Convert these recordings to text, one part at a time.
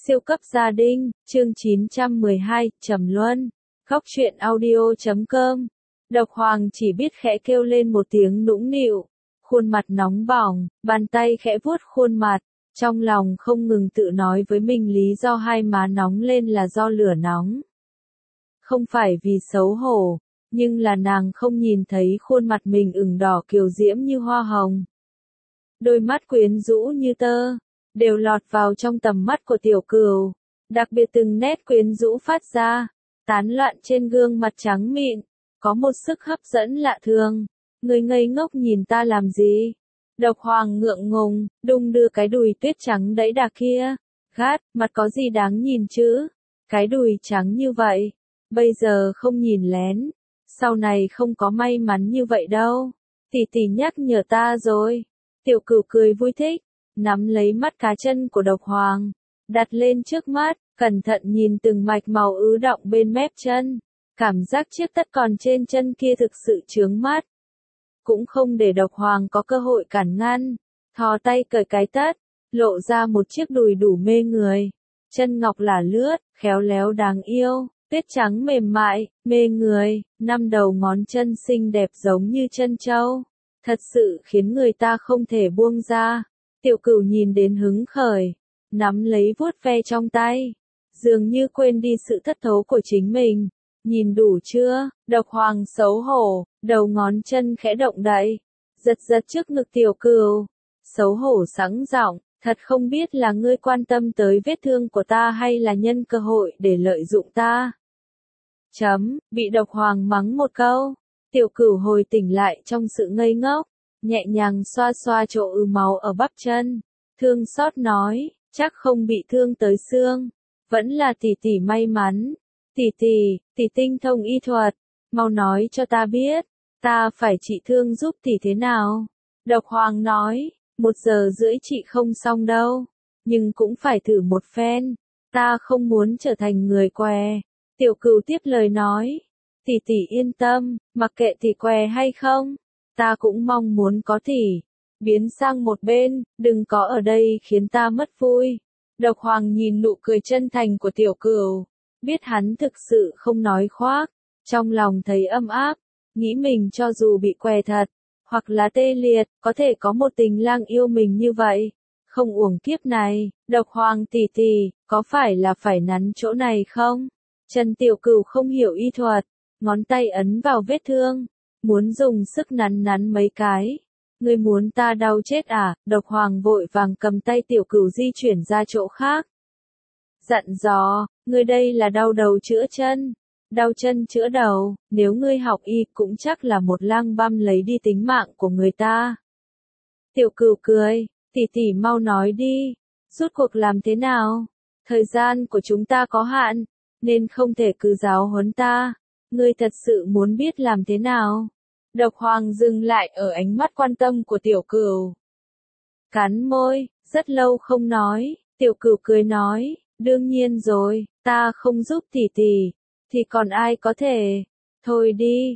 Siêu cấp gia đình, chương 912, Trầm Luân. Góc truyện audio.com. Độc Hoàng chỉ biết khẽ kêu lên một tiếng nũng nịu, khuôn mặt nóng bỏng, bàn tay khẽ vuốt khuôn mặt, trong lòng không ngừng tự nói với mình lý do hai má nóng lên là do lửa nóng. Không phải vì xấu hổ, nhưng là nàng không nhìn thấy khuôn mặt mình ửng đỏ kiều diễm như hoa hồng. Đôi mắt quyến rũ như tơ, đều lọt vào trong tầm mắt của Tiểu Cửu, đặc biệt từng nét quyến rũ phát ra, tán loạn trên gương mặt trắng mịn, có một sức hấp dẫn lạ thường. Người ngây ngốc nhìn ta làm gì? Độc Hoàng ngượng ngùng, đung đưa cái đùi tuyết trắng đẫy đà kia. Gát, mặt có gì đáng nhìn chứ? Cái đùi trắng như vậy, bây giờ không nhìn lén, sau này không có may mắn như vậy đâu. Tỷ tỷ nhắc nhở ta rồi. Tiểu Cửu cười vui thích, nắm lấy mắt cá chân của Độc Hoàng, đặt lên trước mắt, cẩn thận nhìn từng mạch màu ứ đọng bên mép chân. Cảm giác chiếc tất còn trên chân kia thực sự chướng mắt. Cũng không để Độc Hoàng có cơ hội cản ngăn, thò tay cởi cái tất, lộ ra một chiếc đùi đủ mê người. Chân ngọc lả lướt, khéo léo đáng yêu, tuyết trắng mềm mại, mê người, năm đầu ngón chân xinh đẹp giống như chân trâu. Thật sự khiến người ta không thể buông ra. Tiểu Cửu nhìn đến hứng khởi, nắm lấy vuốt ve trong tay, dường như quên đi sự thất thố của chính mình. Nhìn đủ chưa? Độc Hoàng xấu hổ, đầu ngón chân khẽ động đậy, giật giật trước ngực Tiểu Cửu. Xấu hổ sẵn giọng, thật không biết là ngươi quan tâm tới vết thương của ta hay là nhân cơ hội để lợi dụng ta. Bị Độc Hoàng mắng một câu, Tiểu Cửu hồi tỉnh lại trong sự ngây ngốc, nhẹ nhàng xoa xoa chỗ ứ máu ở bắp chân, thương xót nói, chắc không bị thương tới xương, vẫn là tỷ tỷ may mắn. Tỷ tinh thông y thuật, mau nói cho ta biết, ta phải trị thương giúp tỷ thế nào? Độc Hoàng nói, 1 giờ rưỡi trị không xong đâu, nhưng cũng phải thử một phen, ta không muốn trở thành người què. Tiểu Cửu tiếp lời nói, tỷ yên tâm, mặc kệ tỷ què hay không, ta cũng mong muốn có tỷ. Biến sang một bên, đừng có ở đây khiến ta mất vui. Độc Hoàng nhìn nụ cười chân thành của Tiểu Cửu, biết hắn thực sự không nói khoác, trong lòng thấy ấm áp, nghĩ mình cho dù bị què thật, hoặc là tê liệt, có thể có một tình lang yêu mình như vậy, không uổng kiếp này. Độc Hoàng tỷ, có phải là phải nắn chỗ này không? Chân Tiểu Cửu không hiểu y thuật, ngón tay ấn vào vết thương, muốn dùng sức nắn mấy cái. Ngươi muốn ta đau chết à? Độc Hoàng vội vàng cầm tay Tiểu Cửu di chuyển ra chỗ khác. Dặn dò, ngươi đây là đau đầu chữa chân, đau chân chữa đầu, nếu ngươi học y cũng chắc là một lang băm lấy đi tính mạng của người ta. Tiểu Cửu cười, tỷ mau nói đi, rốt cuộc làm thế nào? Thời gian của chúng ta có hạn, nên không thể cứ giáo huấn ta, ngươi thật sự muốn biết làm thế nào? Độc Hoàng dừng lại ở ánh mắt quan tâm của Tiểu Cửu. Cắn môi, rất lâu không nói, Tiểu Cửu cười nói, đương nhiên rồi, ta không giúp tỷ, thì còn ai có thể? Thôi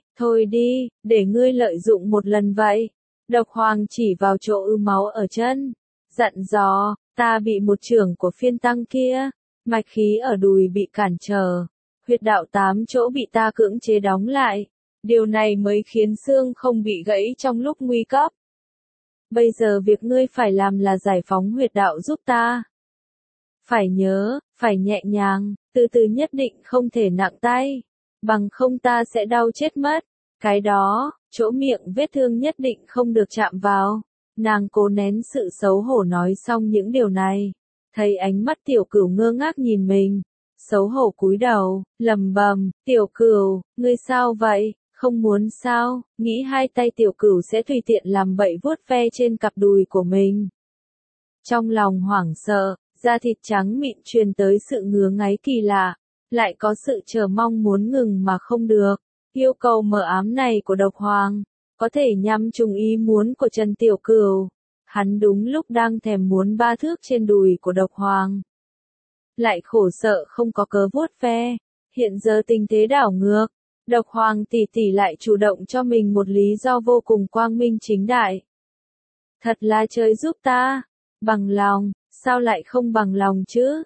đi, để ngươi lợi dụng một lần vậy. Độc Hoàng chỉ vào chỗ ứ máu ở chân, dặn dò, ta bị một chưởng của phiên tăng kia, mạch khí ở đùi bị cản trở, huyệt đạo 8 chỗ bị ta cưỡng chế đóng lại. Điều này mới khiến xương không bị gãy trong lúc nguy cấp. Bây giờ việc ngươi phải làm là giải phóng huyệt đạo giúp ta. Phải nhớ, phải nhẹ nhàng, từ từ nhất định không thể nặng tay, bằng không ta sẽ đau chết mất. Cái đó, chỗ miệng vết thương nhất định không được chạm vào. Nàng cố nén sự xấu hổ nói xong những điều này, thấy ánh mắt Tiểu Cửu ngơ ngác nhìn mình, xấu hổ cúi đầu, lầm bầm, Tiểu Cửu, ngươi sao vậy? Không muốn sao? Nghĩ hai tay Tiểu Cửu sẽ tùy tiện làm bậy vuốt ve trên cặp đùi của mình. Trong lòng hoảng sợ, da thịt trắng mịn truyền tới sự ngứa ngáy kỳ lạ, lại có sự chờ mong muốn ngừng mà không được. Yêu cầu mờ ám này của Độc Hoàng, có thể nhằm trùng ý muốn của Trần Tiểu Cửu. Hắn đúng lúc đang thèm muốn 3 thước trên đùi của Độc Hoàng, lại khổ sợ không có cớ vuốt ve. Hiện giờ tình thế đảo ngược, Độc Hoàng tỷ lại chủ động cho mình một lý do vô cùng quang minh chính đại. Thật là trời giúp ta, bằng lòng, sao lại không bằng lòng chứ?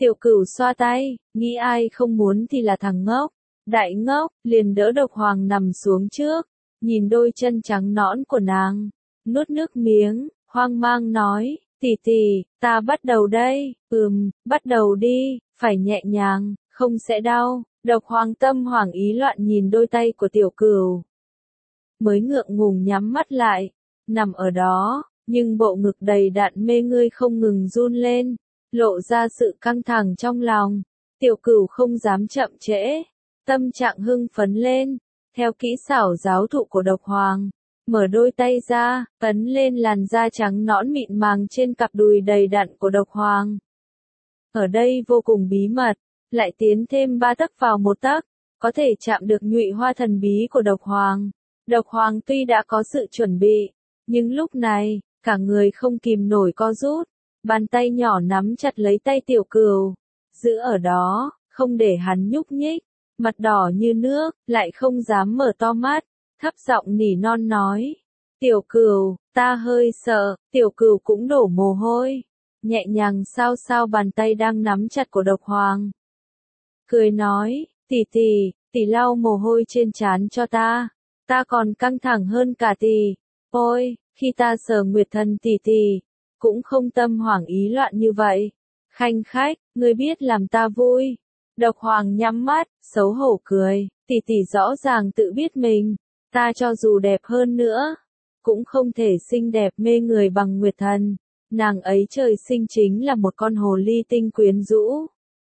Tiểu Cửu xoa tay, nghĩ ai không muốn thì là thằng ngốc. Đại ngốc, liền đỡ Độc Hoàng nằm xuống trước, nhìn đôi chân trắng nõn của nàng, nuốt nước miếng, hoang mang nói, tỷ tỷ, ta bắt đầu đây, bắt đầu đi, phải nhẹ nhàng, không sẽ đau. Độc Hoàng tâm hoảng ý loạn nhìn đôi tay của Tiểu Cửu, mới ngượng ngùng nhắm mắt lại, nằm ở đó, nhưng bộ ngực đầy đặn mê ngươi không ngừng run lên, lộ ra sự căng thẳng trong lòng. Tiểu Cửu không dám chậm trễ, tâm trạng hưng phấn lên, theo kỹ xảo giáo thụ của Độc Hoàng, mở đôi tay ra, ấn lên làn da trắng nõn mịn màng trên cặp đùi đầy đặn của Độc Hoàng. Ở đây vô cùng bí mật, lại tiến thêm 3 tấc vào 1 tấc, có thể chạm được nhụy hoa thần bí của Độc Hoàng. Độc Hoàng tuy đã có sự chuẩn bị, nhưng lúc này, cả người không kìm nổi co rút, bàn tay nhỏ nắm chặt lấy tay Tiểu Cửu, giữ ở đó, không để hắn nhúc nhích, mặt đỏ như nước, lại không dám mở to mắt, thấp giọng nỉ non nói, Tiểu Cửu, ta hơi sợ. Tiểu Cửu cũng đổ mồ hôi, nhẹ nhàng sao sao bàn tay đang nắm chặt của Độc Hoàng. Cười nói, tỷ tỷ, tỷ lau mồ hôi trên trán cho ta còn căng thẳng hơn cả tỷ. Ôi, khi ta sờ Nguyệt Thần tỷ tỷ, cũng không tâm hoảng ý loạn như vậy. Khanh khách, ngươi biết làm ta vui. Độc Hoàng nhắm mắt, xấu hổ cười, tỷ tỷ rõ ràng tự biết mình, ta cho dù đẹp hơn nữa, cũng không thể xinh đẹp mê người bằng Nguyệt Thần. Nàng ấy trời sinh chính là một con hồ ly tinh quyến rũ.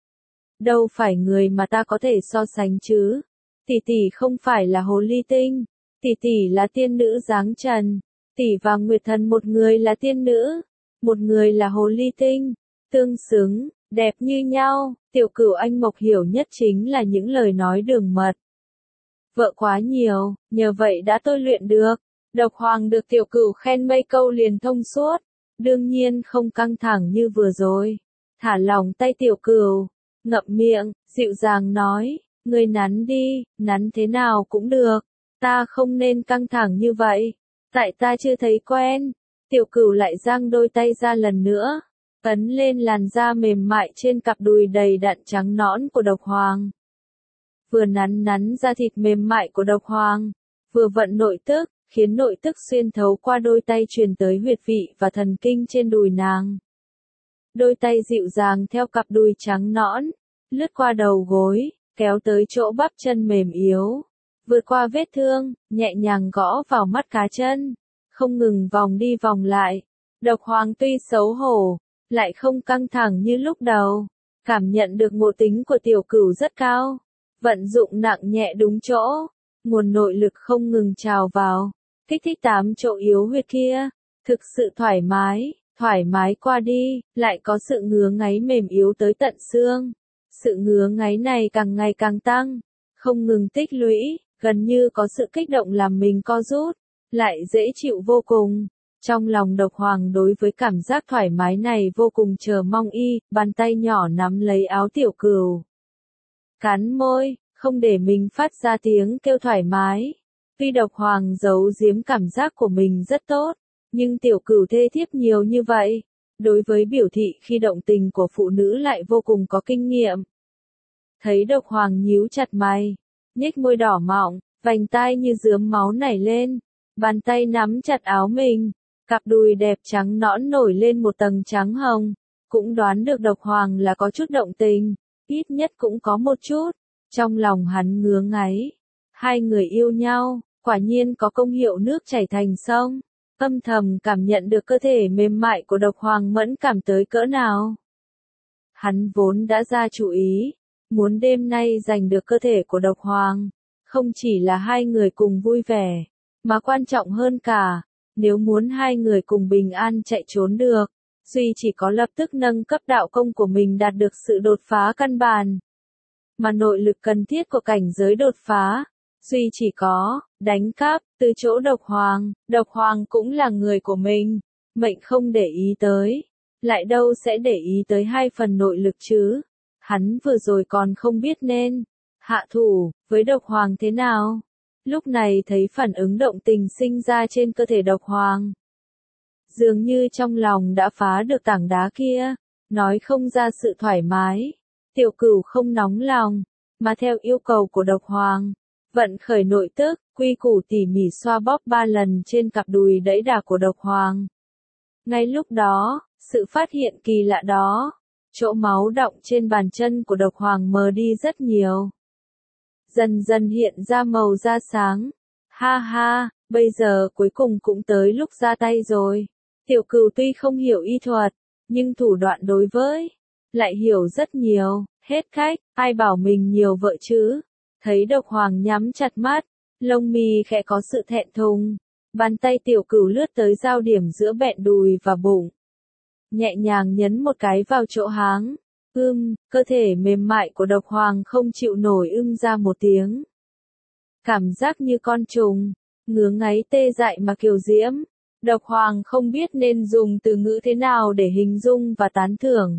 Đâu phải người mà ta có thể so sánh chứ. Tỷ tỷ không phải là hồ ly tinh, tỷ tỷ là tiên nữ dáng trần. Tỷ và Nguyệt Thần, một người là tiên nữ, một người là hồ ly tinh, tương xứng, đẹp như nhau. Tiểu Cửu anh Mộc hiểu nhất chính là những lời nói đường mật. Vợ quá nhiều, nhờ vậy đã tôi luyện được. Độc Hoàng được Tiểu Cửu khen mấy câu liền thông suốt, đương nhiên không căng thẳng như vừa rồi. Thả lỏng tay Tiểu Cửu, ngậm miệng, dịu dàng nói, ngươi nắn đi, nắn thế nào cũng được, ta không nên căng thẳng như vậy, tại ta chưa thấy quen. Tiểu Cửu lại giang đôi tay ra lần nữa, ấn lên làn da mềm mại trên cặp đùi đầy đặn trắng nõn của Độc Hoàng. Vừa nắn da thịt mềm mại của Độc Hoàng, vừa vận nội tức, khiến nội tức xuyên thấu qua đôi tay truyền tới huyệt vị và thần kinh trên đùi nàng. Đôi tay dịu dàng theo cặp đùi trắng nõn, lướt qua đầu gối, kéo tới chỗ bắp chân mềm yếu, vượt qua vết thương, nhẹ nhàng gõ vào mắt cá chân, không ngừng vòng đi vòng lại. Độc Hoàng tuy xấu hổ, lại không căng thẳng như lúc đầu, cảm nhận được ngộ tính của Tiểu Cửu rất cao, vận dụng nặng nhẹ đúng chỗ, nguồn nội lực không ngừng trào vào, kích thích 8 chỗ yếu huyệt kia, thực sự thoải mái qua đi, lại có sự ngứa ngáy mềm yếu tới tận xương. Sự ngứa ngáy này càng ngày càng tăng, không ngừng tích lũy, gần như có sự kích động làm mình co rút, lại dễ chịu vô cùng. Trong lòng Độc Hoàng đối với cảm giác thoải mái này vô cùng chờ mong bàn tay nhỏ nắm lấy áo Tiểu Cửu. Cắn môi, không để mình phát ra tiếng kêu thoải mái. Tuy Độc Hoàng giấu giếm cảm giác của mình rất tốt, nhưng Tiểu Cửu thê thiếp nhiều như vậy, đối với biểu thị khi động tình của phụ nữ lại vô cùng có kinh nghiệm. Thấy Độc Hoàng nhíu chặt mày, nhếch môi đỏ mọng, vành tai như rướm máu nảy lên, bàn tay nắm chặt áo mình, cặp đùi đẹp trắng nõn nổi lên một tầng trắng hồng, cũng đoán được Độc Hoàng là có chút động tình, ít nhất cũng có một chút. Trong lòng hắn ngứa ngáy, hai người yêu nhau, quả nhiên có công hiệu nước chảy thành sông. Âm thầm cảm nhận được cơ thể mềm mại của Độc Hoàng mẫn cảm tới cỡ nào. Hắn vốn đã ra chủ ý, muốn đêm nay giành được cơ thể của Độc Hoàng, không chỉ là hai người cùng vui vẻ, mà quan trọng hơn cả, nếu muốn hai người cùng bình an chạy trốn được, duy chỉ có lập tức nâng cấp đạo công của mình đạt được sự đột phá căn bản. Mà nội lực cần thiết của cảnh giới đột phá, duy chỉ có, đánh cắp, từ chỗ Độc Hoàng. Độc Hoàng cũng là người của mình, mệnh không để ý tới, lại đâu sẽ để ý tới 2 phần nội lực chứ. Hắn vừa rồi còn không biết nên hạ thủ với Độc Hoàng thế nào. Lúc này thấy phản ứng động tình sinh ra trên cơ thể Độc Hoàng, dường như trong lòng đã phá được tảng đá kia, nói không ra sự thoải mái. Tiểu Cửu không nóng lòng, mà theo yêu cầu của độc hoàng, vận khởi nội tức, quy củ tỉ mỉ xoa bóp 3 lần trên cặp đùi đẫy đà của độc hoàng. Ngay lúc đó, sự phát hiện kỳ lạ đó, chỗ máu đọng trên bàn chân của độc hoàng mờ đi rất nhiều. Dần dần hiện ra màu da sáng. Ha ha, bây giờ cuối cùng cũng tới lúc ra tay rồi. Tiểu Cửu tuy không hiểu y thuật, nhưng thủ đoạn đối với lại hiểu rất nhiều. Hết cách, ai bảo mình nhiều vợ chứ. Thấy độc hoàng nhắm chặt mắt, lông mi khẽ có sự thẹn thùng. Bàn tay Tiểu Cửu lướt tới giao điểm giữa bẹn đùi và bụng. Nhẹ nhàng nhấn một cái vào chỗ háng. Cơ thể mềm mại của độc hoàng không chịu nổi ra một tiếng. Cảm giác như con trùng, ngứa ngáy tê dại mà kiều diễm. Độc hoàng không biết nên dùng từ ngữ thế nào để hình dung và tán thưởng.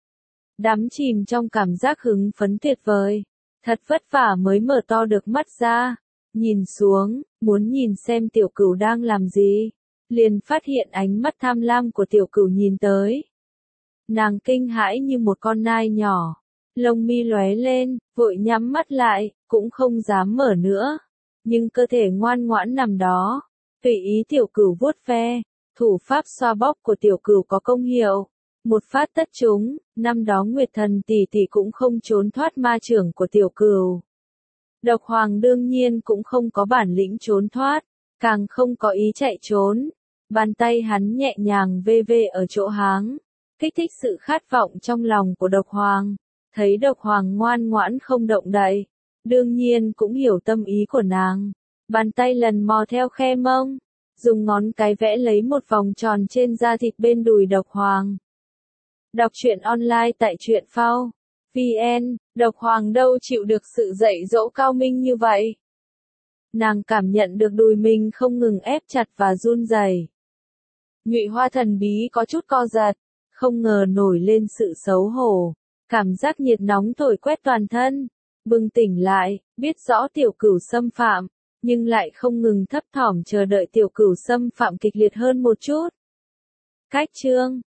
Đắm chìm trong cảm giác hứng phấn tuyệt vời. Thật vất vả mới mở to được mắt ra. Nhìn xuống, muốn nhìn xem Tiểu Cửu đang làm gì. Liền phát hiện ánh mắt tham lam của Tiểu Cửu nhìn tới. Nàng kinh hãi như một con nai nhỏ. Lông mi lóe lên, vội nhắm mắt lại, cũng không dám mở nữa. Nhưng cơ thể ngoan ngoãn nằm đó. Tùy ý Tiểu Cửu vuốt ve. Thủ pháp xoa bóp của Tiểu Cửu có công hiệu. Một phát tất trúng, năm đó Nguyệt Thần tỷ tỷ cũng không trốn thoát ma chưởng của Tiểu Cửu. Độc hoàng đương nhiên cũng không có bản lĩnh trốn thoát, càng không có ý chạy trốn. Bàn tay hắn nhẹ nhàng vê vê ở chỗ háng, kích thích sự khát vọng trong lòng của độc hoàng. Thấy độc hoàng ngoan ngoãn không động đậy, đương nhiên cũng hiểu tâm ý của nàng. Bàn tay lần mò theo khe mông, dùng ngón cái vẽ lấy một vòng tròn trên da thịt bên đùi độc hoàng. Đọc truyện online tại truyện phao VN, độc hoàng đâu chịu được sự dạy dỗ cao minh như vậy. Nàng cảm nhận được đùi mình không ngừng ép chặt và run rẩy. Nhụy hoa thần bí có chút co giật, không ngờ nổi lên sự xấu hổ. Cảm giác nhiệt nóng thổi quét toàn thân. Bừng tỉnh lại, biết rõ Tiểu Cửu xâm phạm, nhưng lại không ngừng thấp thỏm chờ đợi Tiểu Cửu xâm phạm kịch liệt hơn một chút. Cách chương